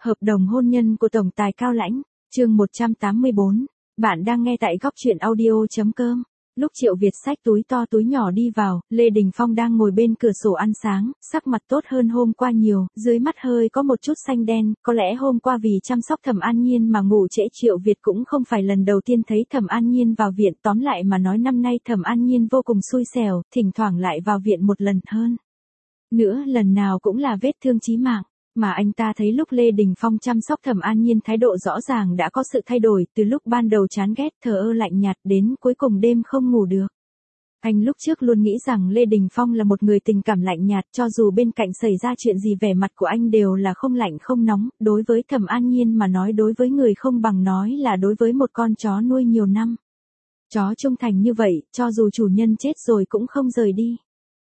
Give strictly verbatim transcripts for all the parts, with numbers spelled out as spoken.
Hợp đồng hôn nhân của tổng tài Cao Lãnh, chương một trăm tám mươi bốn. Bạn đang nghe tại góc truyện audio.com. Lúc Triệu Việt xách túi to túi nhỏ đi vào, Lê Đình Phong đang ngồi bên cửa sổ ăn sáng, sắc mặt tốt hơn hôm qua nhiều, dưới mắt hơi có một chút xanh đen, có lẽ hôm qua vì chăm sóc Thẩm An Nhiên mà ngủ trễ. Triệu Việt cũng không phải lần đầu tiên thấy Thẩm An Nhiên vào viện, tóm lại mà nói năm nay Thẩm An Nhiên vô cùng xui xẻo, thỉnh thoảng lại vào viện một lần hơn. Nữa lần nào cũng là vết thương chí mạng. Mà anh ta thấy lúc Lê Đình Phong chăm sóc Thẩm An Nhiên thái độ rõ ràng đã có sự thay đổi, từ lúc ban đầu chán ghét thờ ơ lạnh nhạt đến cuối cùng đêm không ngủ được. Anh lúc trước luôn nghĩ rằng Lê Đình Phong là một người tình cảm lạnh nhạt, cho dù bên cạnh xảy ra chuyện gì vẻ mặt của anh đều là không lạnh không nóng, đối với Thẩm An Nhiên mà nói đối với người không bằng nói là đối với một con chó nuôi nhiều năm. Chó trung thành như vậy, cho dù chủ nhân chết rồi cũng không rời đi.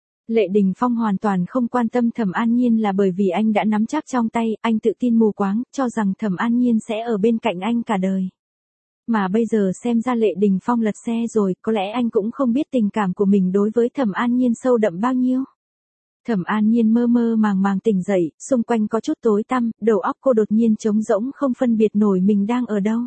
Lê Đình Phong hoàn toàn không quan tâm Thẩm An Nhiên là bởi vì anh đã nắm chắc trong tay, anh tự tin mù quáng, cho rằng Thẩm An Nhiên sẽ ở bên cạnh anh cả đời. Mà bây giờ xem ra Lê Đình Phong lật xe rồi, có lẽ anh cũng không biết tình cảm của mình đối với Thẩm An Nhiên sâu đậm bao nhiêu. Thẩm An Nhiên mơ mơ màng màng tỉnh dậy, xung quanh có chút tối tăm, đầu óc cô đột nhiên trống rỗng không phân biệt nổi mình đang ở đâu.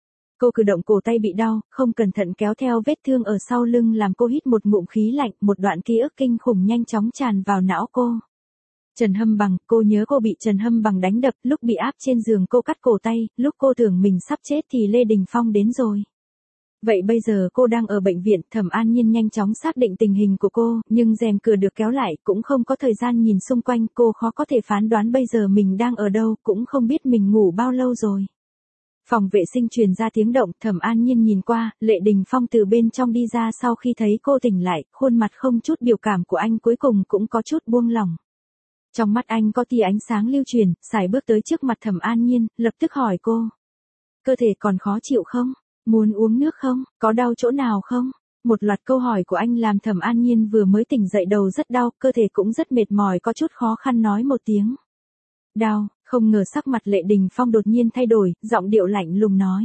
Cô cử động cổ tay bị đau, không cẩn thận kéo theo vết thương ở sau lưng làm cô hít một ngụm khí lạnh, một đoạn ký ức kinh khủng nhanh chóng tràn vào não cô. Trần Hâm Bằng, cô nhớ cô bị Trần Hâm Bằng đánh đập, lúc bị áp trên giường cô cắt cổ tay, lúc cô tưởng mình sắp chết thì Lê Đình Phong đến rồi. Vậy bây giờ cô đang ở bệnh viện, Thẩm An Nhiên nhanh chóng xác định tình hình của cô, nhưng rèm cửa được kéo lại, cũng không có thời gian nhìn xung quanh, cô khó có thể phán đoán bây giờ mình đang ở đâu, cũng không biết mình ngủ bao lâu rồi. Phòng vệ sinh truyền ra tiếng động, Thẩm An Nhiên nhìn qua, Lê Đình Phong từ bên trong đi ra sau khi thấy cô tỉnh lại, khuôn mặt không chút biểu cảm của anh cuối cùng cũng có chút buông lỏng. Trong mắt anh có tia ánh sáng lưu truyền, sải bước tới trước mặt Thẩm An Nhiên, lập tức hỏi cô. Cơ thể còn khó chịu không? Muốn uống nước không? Có đau chỗ nào không? Một loạt câu hỏi của anh làm Thẩm An Nhiên vừa mới tỉnh dậy đầu rất đau, cơ thể cũng rất mệt mỏi, có chút khó khăn nói một tiếng. Đau. Không ngờ sắc mặt Lê Đình Phong đột nhiên thay đổi, giọng điệu lạnh lùng nói.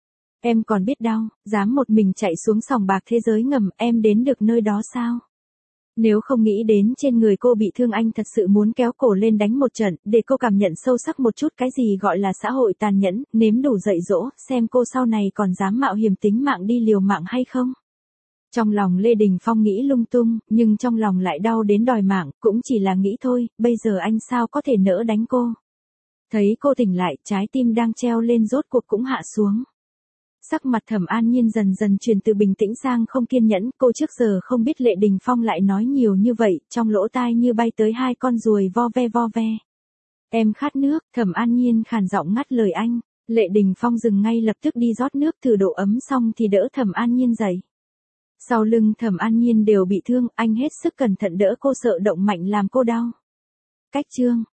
Em còn biết đau, dám một mình chạy xuống sòng bạc thế giới ngầm, em đến được nơi đó sao? Nếu không nghĩ đến trên người cô bị thương anh thật sự muốn kéo cổ lên đánh một trận, để cô cảm nhận sâu sắc một chút cái gì gọi là xã hội tàn nhẫn, nếm đủ dạy dỗ, xem cô sau này còn dám mạo hiểm tính mạng đi liều mạng hay không? Trong lòng Lê Đình Phong nghĩ lung tung, nhưng trong lòng lại đau đến đòi mạng, cũng chỉ là nghĩ thôi, bây giờ anh sao có thể nỡ đánh cô? Thấy cô tỉnh lại, trái tim đang treo lên rốt cuộc cũng hạ xuống. Sắc mặt Thẩm An Nhiên dần dần chuyển từ bình tĩnh sang không kiên nhẫn, cô trước giờ không biết Lê Đình Phong lại nói nhiều như vậy, trong lỗ tai như bay tới hai con ruồi vo ve vo ve. Em khát nước, Thẩm An Nhiên khàn giọng ngắt lời anh. Lê Đình Phong dừng ngay lập tức đi rót nước thử độ ấm xong thì đỡ Thẩm An Nhiên dậy. Sau lưng Thẩm An Nhiên đều bị thương, anh hết sức cẩn thận đỡ cô sợ động mạnh làm cô đau. Cách chương.